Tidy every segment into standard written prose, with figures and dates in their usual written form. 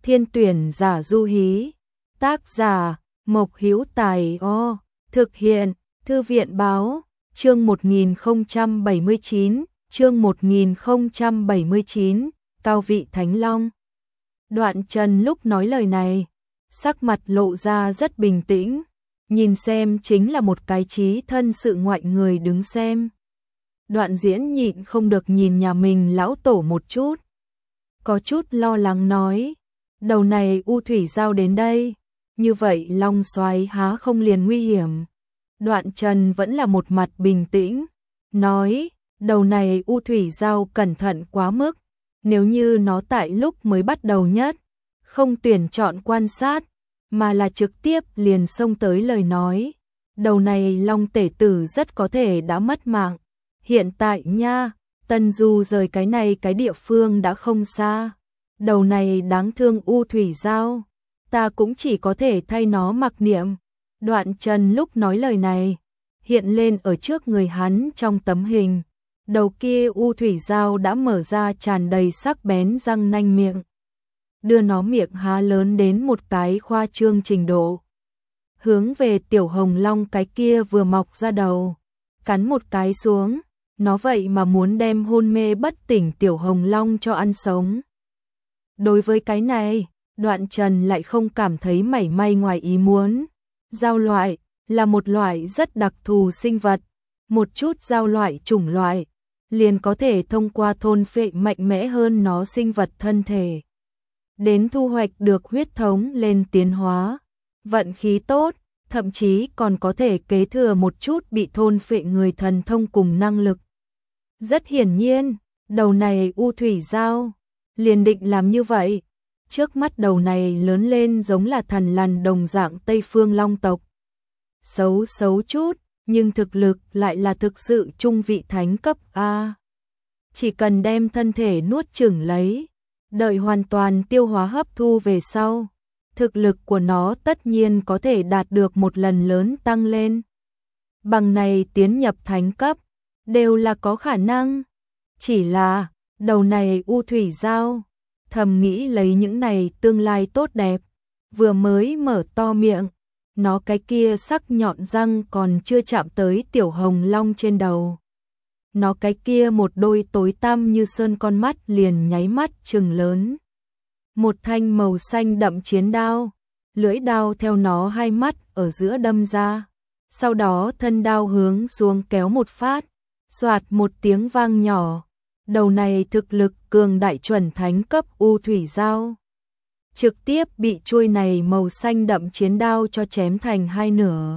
Thiên tuyển giả du hí. Tác giả Mộc Hữu Tài. Thực hiện Thư viện báo. Chương 1079, chương 1079, Cao vị Thánh Long. Đoạn Trần lúc nói lời này, sắc mặt lộ ra rất bình tĩnh, nhìn xem chính là một cái trí thân sự ngoại người đứng xem. Đoạn Diễn nhịn không được nhìn nhà mình lão tổ một chút, có chút lo lắng nói, đầu này U Thủy Giao đến đây, như vậy Long Soái há không liền nguy hiểm. Đoạn Trần vẫn là một mặt bình tĩnh, nói, đầu này U Thủy Giao cẩn thận quá mức, nếu như nó tại lúc mới bắt đầu nhất, không tuyển chọn quan sát, mà là trực tiếp liền xông tới lời nói, đầu này Long Tể Tử rất có thể đã mất mạng. Hiện tại nha, Tân Du rời cái này cái địa phương đã không xa, đầu này đáng thương U Thủy Giao, ta cũng chỉ có thể thay nó mặc niệm. Đoạn Trần lúc nói lời này, hiện lên ở trước người hắn trong tấm hình, đầu kia U Thủy Giao đã mở ra tràn đầy sắc bén răng nanh miệng, đưa nó miệng há lớn đến một cái khoa trương trình độ, hướng về Tiểu Hồng Long cái kia vừa mọc ra đầu, cắn một cái xuống, nó vậy mà muốn đem hôn mê bất tỉnh Tiểu Hồng Long cho ăn sống. Đối với cái này, Đoạn Trần lại không cảm thấy mảy may ngoài ý muốn. Giao loại là một loại rất đặc thù sinh vật, một chút giao loại chủng loại liền có thể thông qua thôn phệ mạnh mẽ hơn nó sinh vật thân thể, đến thu hoạch được huyết thống lên tiến hóa. Vận khí tốt, thậm chí còn có thể kế thừa một chút bị thôn phệ người thần thông cùng năng lực. Rất hiển nhiên, đầu này U Thủy Giao liền định làm như vậy. Trước mắt đầu này lớn lên giống là thằn lằn đồng dạng Tây Phương Long tộc. Xấu xấu chút, nhưng thực lực lại là thực sự trung vị thánh cấp A. Chỉ cần đem thân thể nuốt chửng lấy, đợi hoàn toàn tiêu hóa hấp thu về sau, thực lực của nó tất nhiên có thể đạt được một lần lớn tăng lên. Bằng này tiến nhập thánh cấp, đều là có khả năng. Chỉ là, đầu này U Thủy Giao, thầm nghĩ lấy những này tương lai tốt đẹp, vừa mới mở to miệng, nó cái kia sắc nhọn răng còn chưa chạm tới Tiểu Hồng Long trên đầu. Nó cái kia một đôi tối tăm như sơn con mắt liền nháy mắt trừng lớn. Một thanh màu xanh đậm chiến đao, lưỡi đao theo nó hai mắt ở giữa đâm ra, sau đó thân đao hướng xuống kéo một phát, xoạt một tiếng vang nhỏ. Đầu này thực lực cường đại chuẩn thánh cấp U Thủy Giao, trực tiếp bị chuôi này màu xanh đậm chiến đao cho chém thành hai nửa.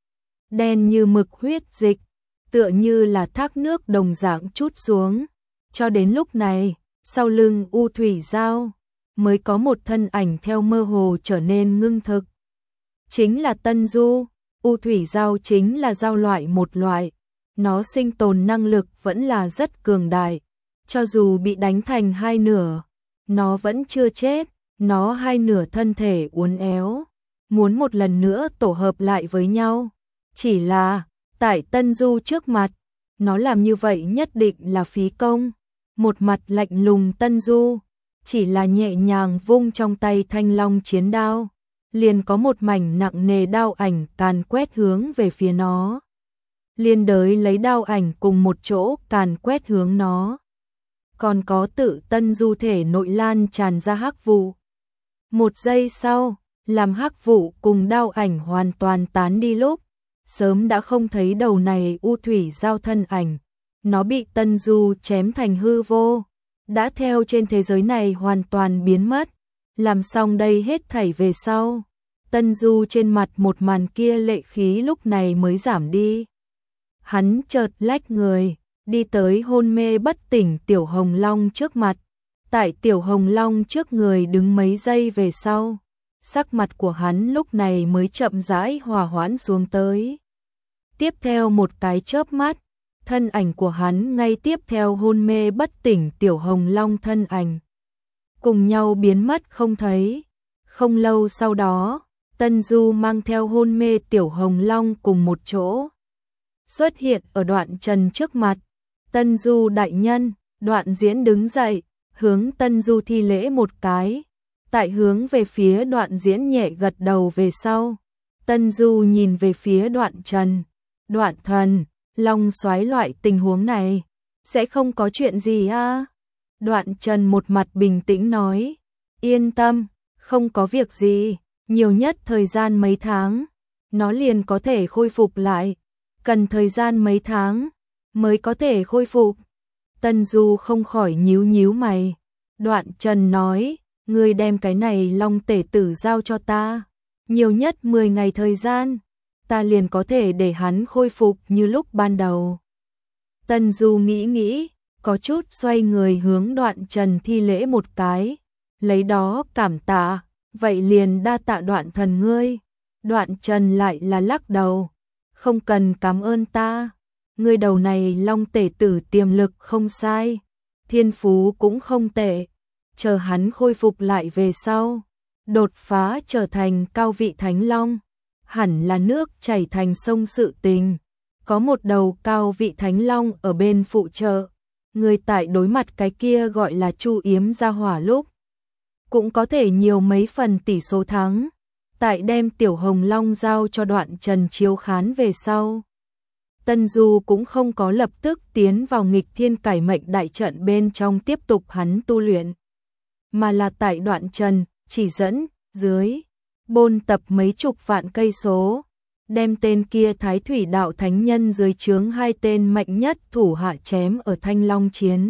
Đen như mực huyết dịch, tựa như là thác nước đồng dạng trút xuống. Cho đến lúc này, sau lưng U Thủy Giao, mới có một thân ảnh theo mơ hồ trở nên ngưng thực. Chính là Tân Du. U Thủy Giao chính là giao loại một loại, nó sinh tồn năng lực vẫn là rất cường đại. Cho dù bị đánh thành hai nửa, nó vẫn chưa chết, nó hai nửa thân thể uốn éo, muốn một lần nữa tổ hợp lại với nhau. Chỉ là, tại Tân Du trước mặt, nó làm như vậy nhất định là phí công. Một mặt lạnh lùng Tân Du, chỉ là nhẹ nhàng vung trong tay thanh long chiến đao, liền có một mảnh nặng nề đao ảnh càn quét hướng về phía nó. Liên đới lấy đao ảnh cùng một chỗ càn quét hướng nó. Còn có tự Tân Du thể nội lan tràn ra hắc vụ. Một giây sau, làm hắc vụ cùng đao ảnh hoàn toàn tán đi lúc, sớm đã không thấy đầu này U Thủy Giao thân ảnh. Nó bị Tân Du chém thành hư vô, đã theo trên thế giới này hoàn toàn biến mất. Làm xong đây hết thảy về sau, Tân Du trên mặt một màn kia lệ khí lúc này mới giảm đi. Hắn chợt lách người, đi tới hôn mê bất tỉnh Tiểu Hồng Long trước mặt. Tại Tiểu Hồng Long trước người đứng mấy giây về sau, sắc mặt của hắn lúc này mới chậm rãi hòa hoãn xuống tới. Tiếp theo một cái chớp mắt, thân ảnh của hắn ngay tiếp theo hôn mê bất tỉnh Tiểu Hồng Long thân ảnh, cùng nhau biến mất không thấy. Không lâu sau đó, Tân Du mang theo hôn mê Tiểu Hồng Long cùng một chỗ xuất hiện ở Đoạn Trần trước mặt. Tân Du đại nhân. Đoạn Diễn đứng dậy, hướng Tân Du thi lễ một cái, Tại hướng về phía Đoạn Diễn nhẹ gật đầu về sau. Tân Du nhìn về phía Đoạn Trần. Đoạn thần, long soái loại tình huống này, sẽ không có chuyện gì a? Đoạn Trần một mặt bình tĩnh nói. Yên tâm, không có việc gì, nhiều nhất thời gian mấy tháng, nó liền có thể khôi phục lại. Cần thời gian mấy tháng mới có thể khôi phục. Tân Du không khỏi nhíu nhíu mày. Đoạn Trần nói, ngươi đem cái này long tể tử giao cho ta, nhiều nhất 10 ngày thời gian, ta liền có thể để hắn khôi phục như lúc ban đầu. Tân Du nghĩ nghĩ, có chút xoay người hướng Đoạn Trần thi lễ một cái, lấy đó cảm tạ, vậy liền đa tạ Đoạn thần ngươi. Đoạn Trần lại là lắc đầu, không cần cảm ơn ta, ngươi đầu này long tể tử tiềm lực không sai, thiên phú cũng không tệ, chờ hắn khôi phục lại về sau, đột phá trở thành cao vị thánh long, hẳn là nước chảy thành sông sự tình, có một đầu cao vị thánh long ở bên phụ trợ, người tại đối mặt cái kia gọi là Chu Yếm gia hỏa lúc, cũng có thể nhiều mấy phần tỷ số thắng. Tại đem Tiểu Hồng Long giao cho Đoạn Trần chiếu khán về sau, Tân Du cũng không có lập tức tiến vào nghịch thiên cải mệnh đại trận bên trong tiếp tục hắn tu luyện, mà là tại Đoạn Trần chỉ dẫn dưới bôn tập mấy chục vạn cây số, đem tên kia Thái Thủy Đạo Thánh Nhân dưới trướng hai tên mạnh nhất thủ hạ chém ở Thanh Long chiến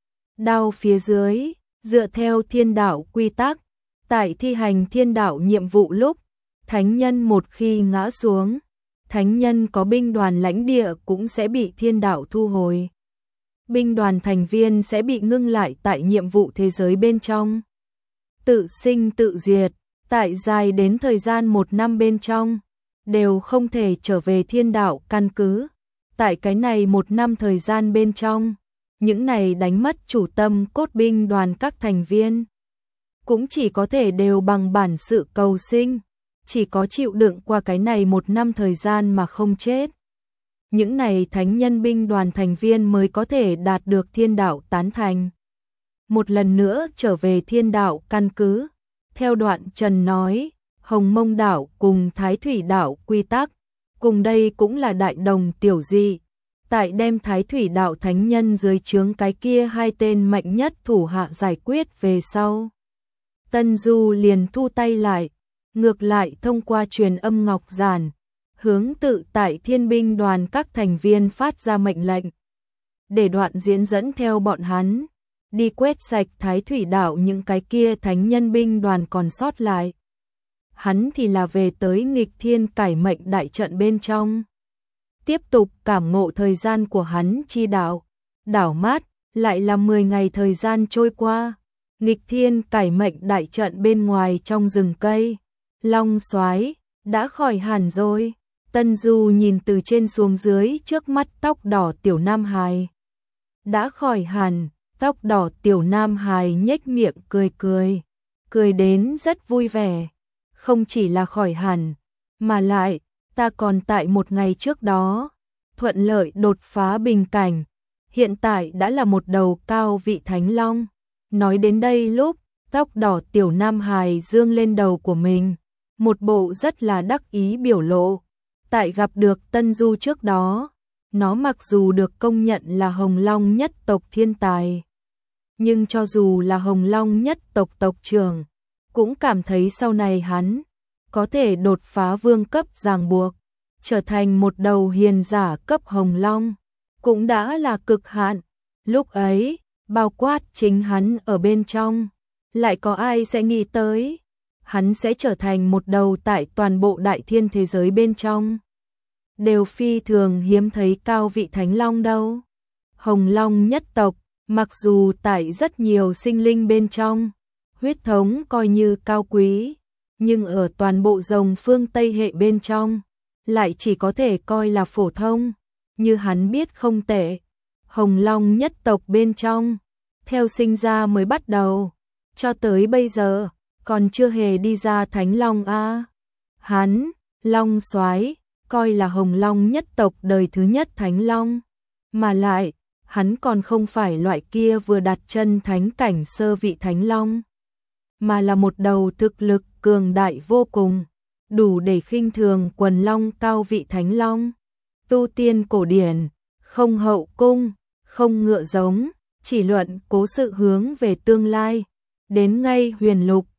đao phía dưới, dựa theo thiên đạo quy tắc. Tại thi hành thiên đạo nhiệm vụ lúc, thánh nhân một khi ngã xuống, thánh nhân có binh đoàn lãnh địa cũng sẽ bị thiên đạo thu hồi. Binh đoàn thành viên sẽ bị ngưng lại tại nhiệm vụ thế giới bên trong. Tự sinh tự diệt, tại dài đến thời gian 1 năm bên trong, đều không thể trở về thiên đạo căn cứ. Tại cái này 1 năm thời gian bên trong, những này đánh mất chủ tâm cốt binh đoàn các thành viên cũng chỉ có thể đều bằng bản sự cầu sinh, chỉ có chịu đựng qua cái này 1 năm thời gian mà không chết. Những này thánh nhân binh đoàn thành viên mới có thể đạt được thiên đạo tán thành. Một lần nữa trở về thiên đạo căn cứ, theo Đoạn Trần nói, Hồng Mông đảo cùng Thái Thủy đảo quy tắc, cùng đây cũng là đại đồng tiểu dị. Tại đem Thái Thủy đạo thánh nhân dưới trướng cái kia hai tên mạnh nhất thủ hạ giải quyết về sau, Tân Du liền thu tay lại, ngược lại thông qua truyền âm ngọc giản, hướng tự tại thiên binh đoàn các thành viên phát ra mệnh lệnh, để Đoạn Diễn dẫn theo bọn hắn, đi quét sạch Thái Thủy đảo những cái kia thánh nhân binh đoàn còn sót lại. Hắn thì là về tới nghịch thiên cải mệnh đại trận bên trong, tiếp tục cảm ngộ thời gian của hắn chi đạo, đảo mát, lại là 10 ngày thời gian trôi qua. Nghịch thiên cải mệnh đại trận bên ngoài trong rừng cây, long soái đã khỏi hẳn rồi. Tân Du nhìn từ trên xuống dưới trước mắt tóc đỏ tiểu nam hài. Đã khỏi hẳn, tóc đỏ tiểu nam hài nhếch miệng cười cười, cười đến rất vui vẻ. Không chỉ là khỏi hẳn, mà lại, ta còn tại 1 ngày trước đó, thuận lợi đột phá bình cảnh, hiện tại đã là một đầu cao vị thánh long. Nói đến đây lúc, tóc đỏ tiểu nam hài dương lên đầu của mình, một bộ rất là đắc ý biểu lộ. Tại gặp được Tân Du trước đó, nó mặc dù được công nhận là Hồng Long nhất tộc thiên tài, nhưng cho dù là Hồng Long nhất tộc tộc trưởng, cũng cảm thấy sau này hắn có thể đột phá vương cấp ràng buộc, trở thành một đầu hiền giả cấp Hồng Long, cũng đã là cực hạn. Lúc ấy, bao quát chính hắn ở bên trong, lại có ai sẽ nghĩ tới, hắn sẽ trở thành một đầu tại toàn bộ đại thiên thế giới bên trong, đều phi thường hiếm thấy cao vị thánh long đâu. Hồng Long nhất tộc, mặc dù tại rất nhiều sinh linh bên trong, huyết thống coi như cao quý, nhưng ở toàn bộ rồng phương Tây hệ bên trong, lại chỉ có thể coi là phổ thông, như hắn biết không tệ. Hồng Long nhất tộc bên trong, theo sinh ra mới bắt đầu, cho tới bây giờ, còn chưa hề đi ra thánh long a. Hắn, Long soái, coi là Hồng Long nhất tộc đời thứ nhất thánh long, mà lại, hắn còn không phải loại kia vừa đặt chân thánh cảnh sơ vị thánh long. mà là một đầu thực lực cường đại vô cùng, đủ để khinh thường quần long cao vị thánh long. Tu tiên cổ điển, không hậu cung, không ngựa giống, chỉ luận cố sự hướng về tương lai. Đến ngay huyền lục,